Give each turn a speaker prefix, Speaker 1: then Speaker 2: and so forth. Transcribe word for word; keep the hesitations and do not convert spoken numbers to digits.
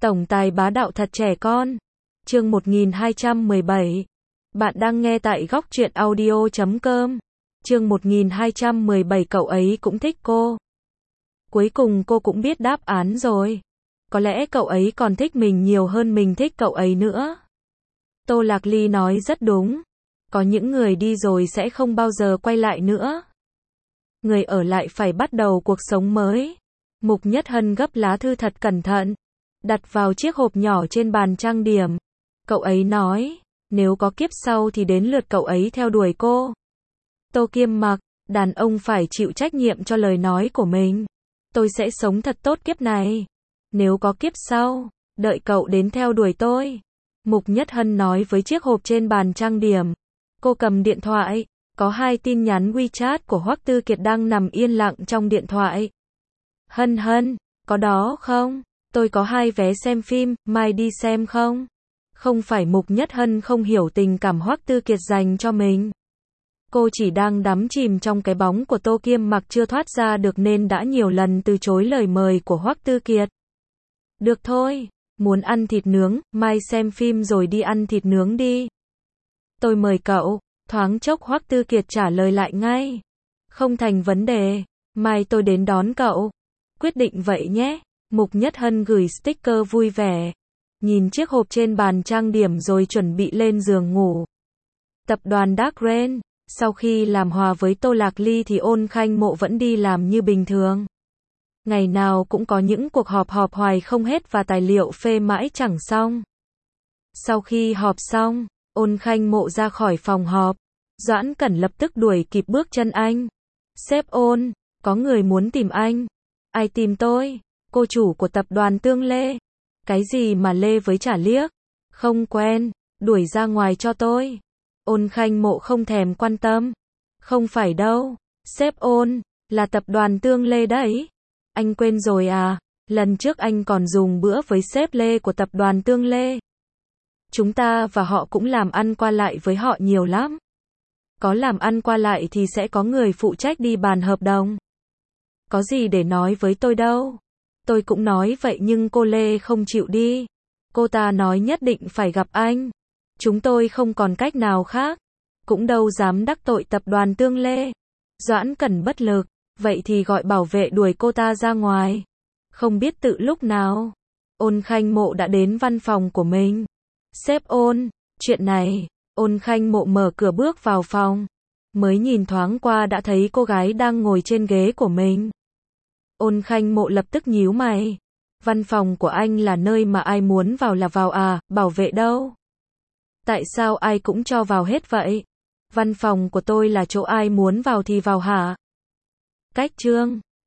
Speaker 1: Tổng tài bá đạo thật trẻ con. Chương một nghìn hai trăm mười bảy. Bạn đang nghe tại góc truyện audio chấm com. Chương một nghìn hai trăm mười bảy cậu ấy cũng thích cô. Cuối cùng cô cũng biết đáp án rồi. Có lẽ cậu ấy còn thích mình nhiều hơn mình thích cậu ấy nữa. Tô Lạc Ly nói rất đúng. Có những người đi rồi sẽ không bao giờ quay lại nữa. Người ở lại phải bắt đầu cuộc sống mới. Mục Nhất Hân gấp lá thư thật cẩn thận, đặt vào chiếc hộp nhỏ trên bàn trang điểm. Cậu ấy nói, nếu có kiếp sau thì đến lượt cậu ấy theo đuổi cô. Tô Kiêm Mặc, đàn ông phải chịu trách nhiệm cho lời nói của mình. Tôi sẽ sống thật tốt kiếp này. Nếu có kiếp sau, đợi cậu đến theo đuổi tôi. Mục Nhất Hân nói với chiếc hộp trên bàn trang điểm. Cô cầm điện thoại, có hai tin nhắn WeChat của Hoắc Tư Kiệt đang nằm yên lặng trong điện thoại. Hân Hân, có đó không? Tôi có hai vé xem phim, mai đi xem không? Không phải Mục Nhất Hân không hiểu tình cảm Hoắc Tư Kiệt dành cho mình. Cô chỉ đang đắm chìm trong cái bóng của Tô Kiêm Mặc chưa thoát ra được nên đã nhiều lần từ chối lời mời của Hoắc Tư Kiệt. Được thôi, muốn ăn thịt nướng, mai xem phim rồi đi ăn thịt nướng đi. Tôi mời cậu, thoáng chốc Hoắc Tư Kiệt trả lời lại ngay. Không thành vấn đề, mai tôi đến đón cậu. Quyết định vậy nhé. Mục Nhất Hân gửi sticker vui vẻ. Nhìn chiếc hộp trên bàn trang điểm rồi chuẩn bị lên giường ngủ. Tập đoàn Dark Rain, sau khi làm hòa với Tô Lạc Ly thì Ôn Khanh Mộ vẫn đi làm như bình thường. Ngày nào cũng có những cuộc họp họp hoài không hết và tài liệu phê mãi chẳng xong. Sau khi họp xong, Ôn Khanh Mộ ra khỏi phòng họp. Doãn Cẩn lập tức đuổi kịp bước chân anh. Sếp Ôn, có người muốn tìm anh. Ai tìm tôi? Cô chủ của tập đoàn Tương Lê. Cái gì mà Lê với Trả Liếc? Không quen, đuổi ra ngoài cho tôi. Ôn Khanh Mộ không thèm quan tâm. Không phải đâu, sếp Ôn, là tập đoàn Tương Lê đấy. Anh quên rồi à, lần trước anh còn dùng bữa với sếp Lê của tập đoàn Tương Lê. Chúng ta và họ cũng làm ăn qua lại với họ nhiều lắm. Có làm ăn qua lại thì sẽ có người phụ trách đi bàn hợp đồng. Có gì để nói với tôi đâu. Tôi cũng nói vậy nhưng cô Lê không chịu đi. Cô ta nói nhất định phải gặp anh. Chúng tôi không còn cách nào khác. Cũng đâu dám đắc tội tập đoàn Tương Lê. Doãn Cẩn bất lực. Vậy thì gọi bảo vệ đuổi cô ta ra ngoài. Không biết tự lúc nào, Ôn Khanh Mộ đã đến văn phòng của mình. Sếp Ôn, chuyện này. Ôn Khanh Mộ mở cửa bước vào phòng. Mới nhìn thoáng qua đã thấy cô gái đang ngồi trên ghế của mình. Ôn Khanh Mộ lập tức nhíu mày. Văn phòng của anh là nơi mà ai muốn vào là vào à, bảo vệ đâu? Tại sao ai cũng cho vào hết vậy? Văn phòng của tôi là chỗ ai muốn vào thì vào hả? Cách chương